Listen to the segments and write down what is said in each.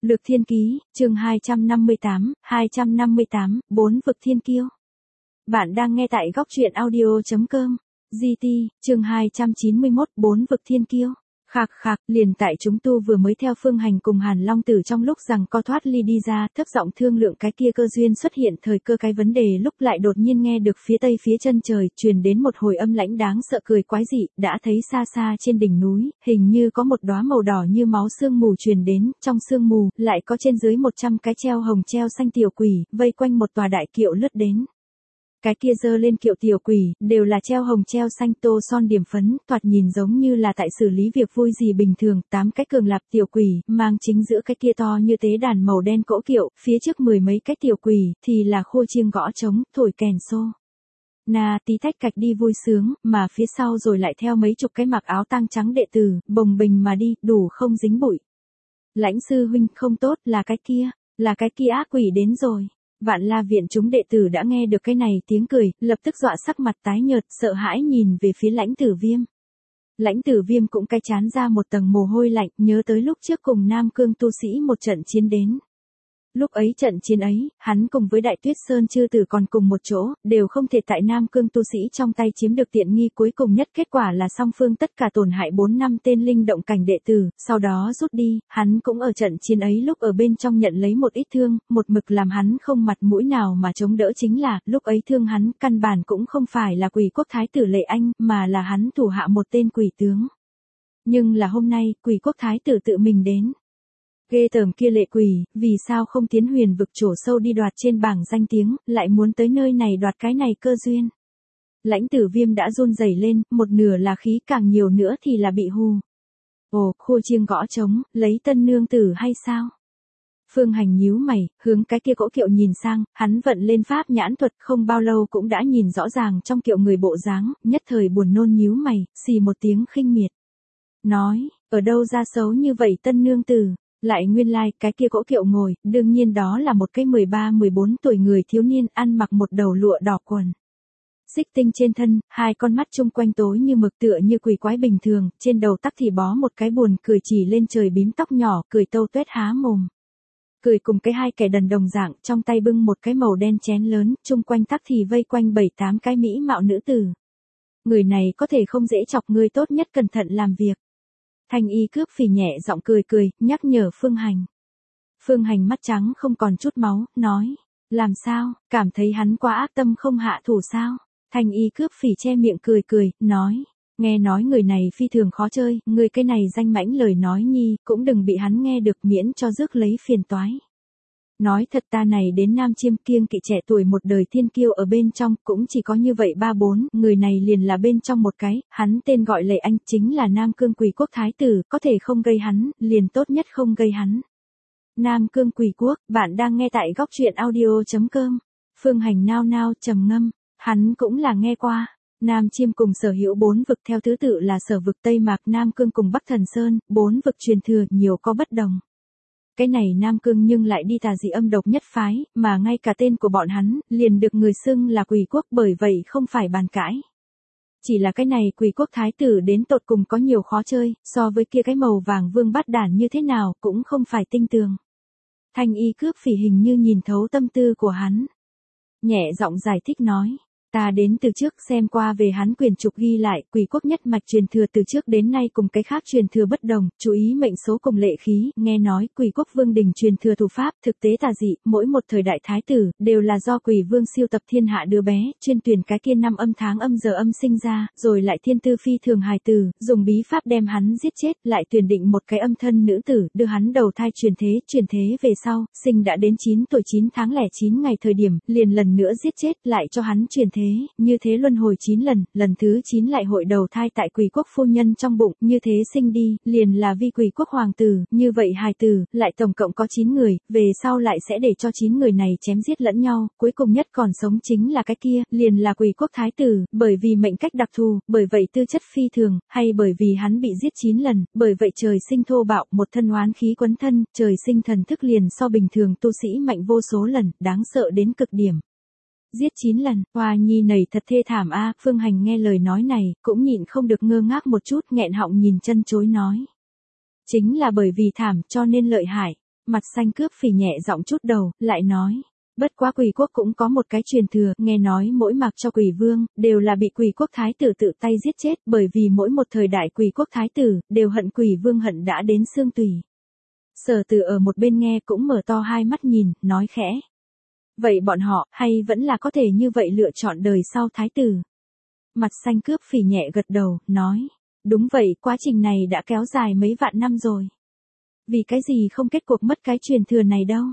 Lược Thiên Ký, chương 258, bốn vực thiên kiêu. Bạn đang nghe tại góc truyện audio.com. GT, chương 291, bốn vực thiên kiêu. Khạc, liền tại chúng tu vừa mới theo Phương Hành cùng Hàn Long Tử trong lúc rằng co thoát ly đi ra, thấp giọng thương lượng cái kia cơ duyên xuất hiện thời cơ cái vấn đề lúc lại đột nhiên nghe được phía tây phía chân trời truyền đến một hồi âm lãnh đáng sợ cười quái dị, đã thấy xa xa trên đỉnh núi, hình như có một đóa màu đỏ như máu sương mù truyền đến, trong sương mù lại có trên dưới 100 cái treo hồng treo xanh tiểu quỷ, vây quanh một tòa đại kiệu lướt đến. Cái kia dơ lên kiệu tiểu quỷ, đều là treo hồng treo xanh tô son điểm phấn, thoạt nhìn giống như là tại xử lý việc vui gì bình thường, 8 cái cường lạp tiểu quỷ, mang chính giữa cái kia to như tế đàn màu đen cỗ kiệu, phía trước 10 mấy cái tiểu quỷ, thì là khua chiêng gõ trống, thổi kèn xô. Na tí tách cạch đi vui sướng, mà phía sau rồi lại theo mấy chục cái mặc áo tang trắng đệ tử, bồng bình mà đi, đủ không dính bụi. Lãnh sư huynh không tốt, là cái kia ác quỷ đến rồi. Vạn La viện chúng đệ tử đã nghe được cái này tiếng cười, lập tức dọa sắc mặt tái nhợt, sợ hãi nhìn về phía Lãnh Tử Viêm. Lãnh Tử Viêm cũng cái chán ra một tầng mồ hôi lạnh, nhớ tới lúc trước cùng Nam Cương tu sĩ một trận chiến đến. Lúc ấy trận chiến ấy, hắn cùng với Đại Tuyết Sơn chư tử còn cùng một chỗ, đều không thể tại Nam Cương tu sĩ trong tay chiếm được tiện nghi, cuối cùng nhất kết quả là song phương tất cả tổn hại 4 năm tên linh động cảnh đệ tử, sau đó rút đi, hắn cũng ở trận chiến ấy lúc ở bên trong nhận lấy một ít thương, một mực làm hắn không mặt mũi nào mà chống đỡ chính là, lúc ấy thương hắn, căn bản cũng không phải là Quỷ Quốc Thái tử Lệ Anh, mà là hắn thủ hạ một tên quỷ tướng. Nhưng là hôm nay, Quỷ Quốc Thái tử tự mình đến. Ghê tởm kia lệ quỷ, vì sao không tiến huyền vực trổ sâu đi đoạt trên bảng danh tiếng, lại muốn tới nơi này đoạt cái này cơ duyên. Lãnh Tử Viêm đã run rẩy lên, một nửa là khí, càng nhiều nữa thì là bị hù. Ồ, khua chiêng gõ trống, lấy tân nương tử hay sao? Phương Hành nhíu mày, hướng cái kia cỗ kiệu nhìn sang, hắn vận lên pháp nhãn thuật, không bao lâu cũng đã nhìn rõ ràng trong kiệu người bộ dáng, nhất thời buồn nôn nhíu mày, xì một tiếng khinh miệt. Nói, ở đâu ra xấu như vậy tân nương tử? Lại nguyên lai, cái kia cỗ kiệu ngồi, đương nhiên đó là một cái 13-14 tuổi người thiếu niên ăn mặc một đầu lụa đỏ quần. Xích tinh trên thân, hai con mắt chung quanh tối như mực tựa như quỷ quái bình thường, trên đầu tắc thì bó một cái buồn cười chỉ lên trời bím tóc nhỏ, cười tâu tuét há mồm. Cười cùng cái hai kẻ đần đồng dạng, trong tay bưng một cái màu đen chén lớn, chung quanh tắc thì vây quanh 7-8 cái mỹ mạo nữ tử. Người này có thể không dễ chọc, người tốt nhất cẩn thận làm việc. Thanh y cướp phì nhẹ giọng cười, nhắc nhở Phương Hành. Phương Hành mắt trắng không còn chút máu, nói, làm sao, cảm thấy hắn quá ác tâm không hạ thủ sao? Thanh y cướp phì che miệng cười, nói, nghe nói người này phi thường khó chơi, người cái này danh mãnh lời nói nhi, cũng đừng bị hắn nghe được miễn cho rước lấy phiền toái. Nói thật ta này đến Nam Chiêm kiêng kỵ trẻ tuổi một đời thiên kiêu ở bên trong, cũng chỉ có như vậy 3-4, người này liền là bên trong một cái, hắn tên gọi Lệ Anh, chính là Nam Cương Quỷ Quốc Thái tử, có thể không gây hắn, liền tốt nhất không gây hắn. Nam Cương Quỷ Quốc, bạn đang nghe tại góc truyện audio.com. Phương Hành nao trầm ngâm, hắn cũng là nghe qua. Nam Chiêm cùng sở hữu 4 vực theo thứ tự là Sở vực Tây Mạc, Nam Cương cùng Bắc Thần Sơn, 4 vực truyền thừa nhiều có bất đồng. Cái này Nam Cương nhưng lại đi tà dị âm độc nhất phái, mà ngay cả tên của bọn hắn, liền được người xưng là Quỷ Quốc, bởi vậy không phải bàn cãi. Chỉ là cái này Quỷ Quốc Thái tử đến tột cùng có nhiều khó chơi, so với kia cái màu vàng vương bát đản như thế nào, cũng không phải tinh tường. Thanh y cướp phỉ hình như nhìn thấu tâm tư của hắn. Nhẹ giọng giải thích nói. Ta đến từ trước xem qua về hắn quyền trục ghi lại, Quỷ Quốc nhất mạch truyền thừa từ trước đến nay cùng cái khác truyền thừa bất đồng, chú ý mệnh số cùng lệ khí, nghe nói Quỷ Quốc Vương đình truyền thừa thủ pháp, thực tế tà dị, mỗi một thời đại thái tử, đều là do Quỷ Vương siêu tập thiên hạ đứa bé, chuyên tuyển cái kia năm âm tháng âm giờ âm sinh ra, rồi lại thiên tư phi thường hài tử, dùng bí pháp đem hắn giết chết, lại tuyển định một cái âm thân nữ tử, đưa hắn đầu thai truyền thế về sau, sinh đã đến 9 tuổi 9 tháng lẻ 9 ngày thời điểm, liền lần nữa giết chết, lại cho hắn truyền thế. Như thế luân hồi 9 lần, lần thứ 9 lại hội đầu thai tại Quỷ Quốc phu nhân trong bụng, như thế sinh đi, liền là vi Quỷ Quốc hoàng tử, như vậy hài tử, lại tổng cộng có 9 người, về sau lại sẽ để cho 9 người này chém giết lẫn nhau, cuối cùng nhất còn sống chính là cái kia, liền là Quỷ Quốc Thái tử, bởi vì mệnh cách đặc thù, bởi vậy tư chất phi thường, hay bởi vì hắn bị giết 9 lần, bởi vậy trời sinh thô bạo, một thân oán khí quấn thân, trời sinh thần thức liền so bình thường tu sĩ mạnh vô số lần, đáng sợ đến cực điểm. Giết 9 lần, Hoa Nhi nầy thật thê thảm a. Phương Hành nghe lời nói này, cũng nhịn không được ngơ ngác một chút, nghẹn họng nhìn chân chối nói. Chính là bởi vì thảm cho nên lợi hại. Mặt xanh cướp phỉ nhẹ giọng chút đầu, lại nói. Bất quá Quỷ quốc cũng có một cái truyền thừa, nghe nói mỗi mặc cho Quỷ vương, đều là bị Quỷ quốc thái tử tự tay giết chết, bởi vì mỗi một thời đại Quỷ quốc thái tử, đều hận Quỷ vương hận đã đến xương tủy. Sở Từ ở một bên nghe cũng mở to hai mắt nhìn, nói khẽ. Vậy bọn họ, hay vẫn là có thể như vậy lựa chọn đời sau thái tử? Mặt xanh cướp phỉ nhẹ gật đầu, nói. Đúng vậy, quá trình này đã kéo dài mấy vạn năm rồi. Vì cái gì không kết cuộc mất cái truyền thừa này đâu?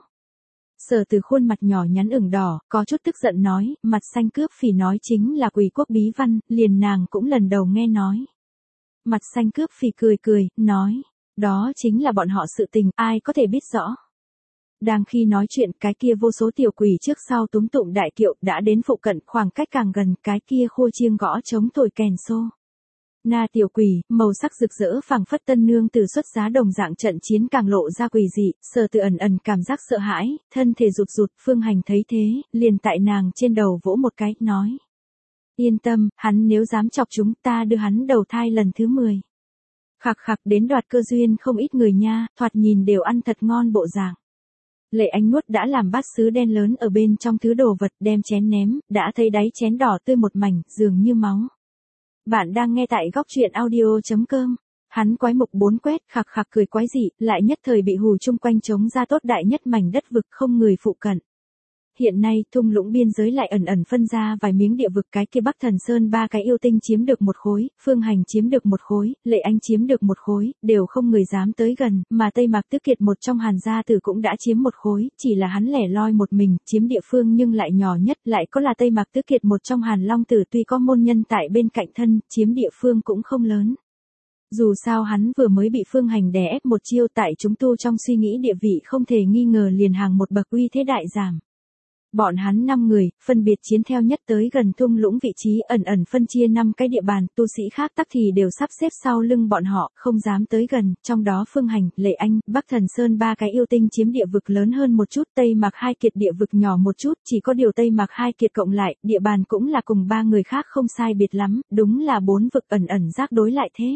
Sở Từ khuôn mặt nhỏ nhắn ửng đỏ, có chút tức giận nói, mặt xanh cướp phỉ nói chính là Quỷ quốc bí văn, liền nàng cũng lần đầu nghe nói. Mặt xanh cướp phỉ cười cười, nói, đó chính là bọn họ sự tình, ai có thể biết rõ. Đang khi nói chuyện, cái kia vô số tiểu quỷ trước sau túm tụm đại kiệu đã đến phụ cận, khoảng cách càng gần, cái kia khua chiêng gõ trống thổi kèn xô. Na tiểu quỷ, màu sắc rực rỡ phảng phất tân nương từ xuất giá đồng dạng trận chiến càng lộ ra quỷ dị, Sở Từ ẩn ẩn cảm giác sợ hãi, thân thể rụt rụt, Phương Hành thấy thế, liền tại nàng trên đầu vỗ một cái, nói. Yên tâm, hắn nếu dám chọc chúng ta đưa hắn đầu thai lần thứ 10. Khạc khạc đến đoạt cơ duyên không ít người nha, thoạt nhìn đều ăn thật ngon bộ dạng. Lệ Anh nuốt đã làm bát sứ đen lớn ở bên trong thứ đồ vật đem chén ném, đã thấy đáy chén đỏ tươi một mảnh, dường như máu. Bạn đang nghe tại góc truyện audio.com. Hắn quái mục 4 quét, khạc khạc cười quái dị, lại nhất thời bị hù chung quanh chống ra tốt đại nhất mảnh đất vực không người phụ cận. Hiện nay, thung lũng biên giới lại ẩn ẩn phân ra vài miếng địa vực, cái kia Bắc Thần Sơn 3 cái yêu tinh chiếm được một khối, Phương Hành chiếm được một khối, Lệ Anh chiếm được một khối, đều không người dám tới gần, mà Tây Mạc Tứ Kiệt một trong Hàn gia tử cũng đã chiếm một khối, chỉ là hắn lẻ loi một mình, chiếm địa phương nhưng lại nhỏ nhất, lại có là Tây Mạc Tứ Kiệt một trong Hàn Long tử tuy có môn nhân tại bên cạnh thân, chiếm địa phương cũng không lớn. Dù sao hắn vừa mới bị Phương Hành đè ép một chiêu, tại chúng tu trong suy nghĩ địa vị không thể nghi ngờ liền hàng một bậc, uy thế đại giảm. Bọn hắn 5 người, phân biệt chiến theo nhất tới gần thung lũng vị trí ẩn ẩn phân chia 5 cái địa bàn, tu sĩ khác tắc thì đều sắp xếp sau lưng bọn họ, không dám tới gần, trong đó Phương Hành, Lệ Anh, Bắc Thần Sơn 3 cái yêu tinh chiếm địa vực lớn hơn một chút, Tây Mạc 2 kiệt địa vực nhỏ một chút, chỉ có điều Tây Mạc 2 kiệt cộng lại, địa bàn cũng là cùng 3 người khác không sai biệt lắm, đúng là 4 vực ẩn ẩn rác đối lại thế.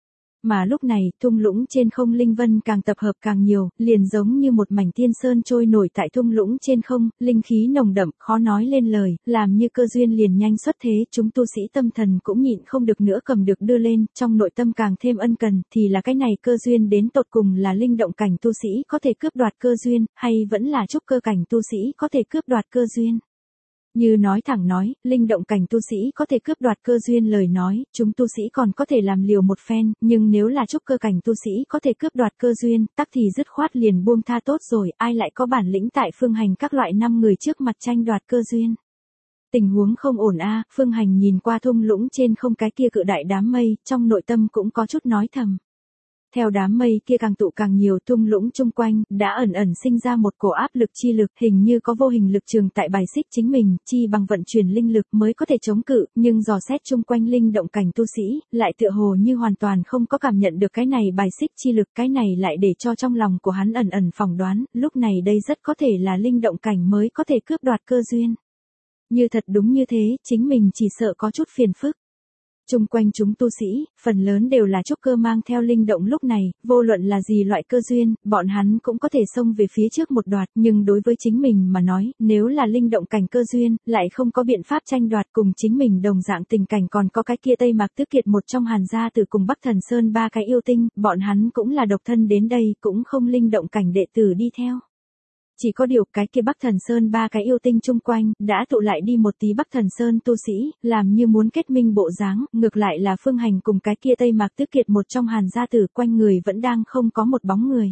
Mà lúc này, thung lũng trên không linh vân càng tập hợp càng nhiều, liền giống như một mảnh thiên sơn trôi nổi tại thung lũng trên không, linh khí nồng đậm, khó nói lên lời, làm như cơ duyên liền nhanh xuất thế, chúng tu sĩ tâm thần cũng nhịn không được nữa cầm được đưa lên, trong nội tâm càng thêm ân cần, thì là cái này cơ duyên đến tột cùng là linh động cảnh tu sĩ có thể cướp đoạt cơ duyên, hay vẫn là trúc cơ cảnh tu sĩ có thể cướp đoạt cơ duyên. Như nói thẳng nói, linh động cảnh tu sĩ có thể cướp đoạt cơ duyên lời nói, chúng tu sĩ còn có thể làm liều một phen, nhưng nếu là trúc cơ cảnh tu sĩ có thể cướp đoạt cơ duyên, tắc thì dứt khoát liền buông tha tốt rồi, ai lại có bản lĩnh tại Phương Hành các loại 5 người trước mặt tranh đoạt cơ duyên. Tình huống không ổn a. Phương Hành nhìn qua thung lũng trên không cái kia cự đại đám mây, trong nội tâm cũng có chút nói thầm. Theo đám mây kia càng tụ càng nhiều, thung lũng chung quanh, đã ẩn ẩn sinh ra một cổ áp lực chi lực, hình như có vô hình lực trường tại bài xích chính mình, chi bằng vận chuyển linh lực mới có thể chống cự, nhưng dò xét chung quanh linh động cảnh tu sĩ, lại tựa hồ như hoàn toàn không có cảm nhận được cái này bài xích chi lực, cái này lại để cho trong lòng của hắn ẩn ẩn phỏng đoán, lúc này đây rất có thể là linh động cảnh mới có thể cướp đoạt cơ duyên. Như thật đúng như thế, chính mình chỉ sợ có chút phiền phức. Chung quanh chúng tu sĩ, phần lớn đều là trúc cơ mang theo linh động lúc này, vô luận là gì loại cơ duyên, bọn hắn cũng có thể xông về phía trước một đoạt, nhưng đối với chính mình mà nói, nếu là linh động cảnh cơ duyên, lại không có biện pháp tranh đoạt cùng chính mình đồng dạng tình cảnh, còn có cái kia Tây Mạc Tứ Kiệt một trong Hàn gia từ cùng Bắc Thần Sơn 3 cái yêu tinh, bọn hắn cũng là độc thân đến đây, cũng không linh động cảnh đệ tử đi theo. Chỉ có điều cái kia Bắc Thần Sơn 3 cái yêu tinh chung quanh, đã tụ lại đi một tí Bắc Thần Sơn tu sĩ, làm như muốn kết minh bộ dáng, ngược lại là Phương Hành cùng cái kia Tây Mạc Tứ Kiệt một trong Hàn gia tử quanh người vẫn đang không có một bóng người.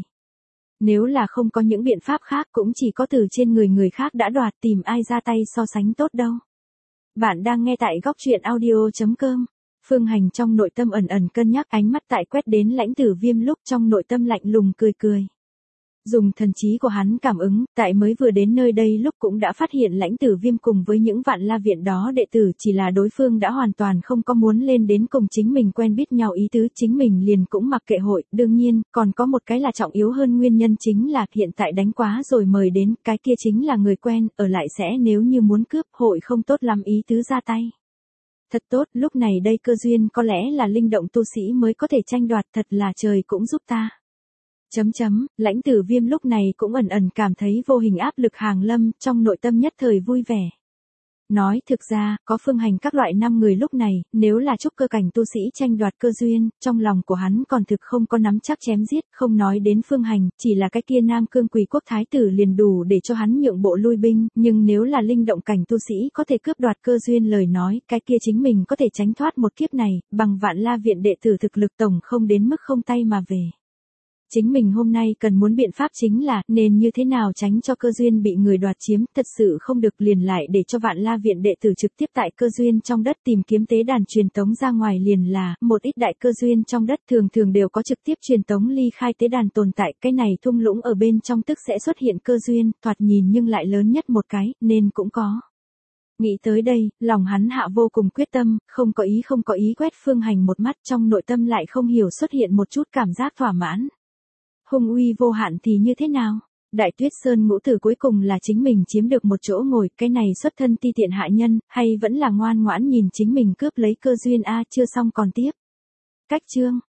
Nếu là không có những biện pháp khác cũng chỉ có từ trên người khác đã đoạt, tìm ai ra tay so sánh tốt đâu. Bạn đang nghe tại góc truyện audio.com. Phương Hành trong nội tâm ẩn ẩn cân nhắc, ánh mắt tại quét đến Lãnh Tử Viêm lúc trong nội tâm lạnh lùng cười cười. Dùng thần trí của hắn cảm ứng, tại mới vừa đến nơi đây lúc cũng đã phát hiện Lãnh Tử Viêm cùng với những Vạn La viện đó đệ tử, chỉ là đối phương đã hoàn toàn không có muốn lên đến cùng chính mình quen biết nhau ý tứ, chính mình liền cũng mặc kệ hội, đương nhiên, còn có một cái là trọng yếu hơn nguyên nhân chính là hiện tại đánh quá rồi mời đến, cái kia chính là người quen, ở lại sẽ nếu như muốn cướp hội không tốt lắm ý tứ ra tay. Thật tốt, lúc này đây cơ duyên có lẽ là linh động tu sĩ mới có thể tranh đoạt, thật là trời cũng giúp ta. Lãnh Tử Viêm lúc này cũng ẩn ẩn cảm thấy vô hình áp lực hàng lâm, trong nội tâm nhất thời vui vẻ. Nói thực ra, có Phương Hành các loại 5 người lúc này, nếu là trúc cơ cảnh tu sĩ tranh đoạt cơ duyên, trong lòng của hắn còn thực không có nắm chắc chém giết, không nói đến Phương Hành, chỉ là cái kia Nam Cương Quỷ Quốc Thái tử liền đủ để cho hắn nhượng bộ lui binh, nhưng nếu là linh động cảnh tu sĩ có thể cướp đoạt cơ duyên lời nói, cái kia chính mình có thể tránh thoát một kiếp này, bằng Vạn La viện đệ tử thực lực tổng không đến mức không tay mà về. Chính mình hôm nay cần muốn biện pháp chính là nên như thế nào tránh cho cơ duyên bị người đoạt chiếm, thật sự không được liền lại để cho Vạn La viện đệ tử trực tiếp tại cơ duyên trong đất tìm kiếm tế đàn truyền tống ra ngoài liền là, một ít đại cơ duyên trong đất thường thường đều có trực tiếp truyền tống ly khai tế đàn tồn tại, cái này thung lũng ở bên trong tức sẽ xuất hiện cơ duyên, thoạt nhìn nhưng lại lớn nhất một cái, nên cũng có. Nghĩ tới đây, lòng hắn hạ vô cùng quyết tâm, không có ý quét Phương Hành một mắt, trong nội tâm lại không hiểu xuất hiện một chút cảm giác thỏa mãn. Hung uy vô hạn thì như thế nào? Đại Tuyết Sơn ngũ tử cuối cùng là chính mình chiếm được một chỗ ngồi, cái này xuất thân ti tiện hạ nhân, hay vẫn là ngoan ngoãn nhìn chính mình cướp lấy cơ duyên a, chưa xong còn tiếp. Cách chương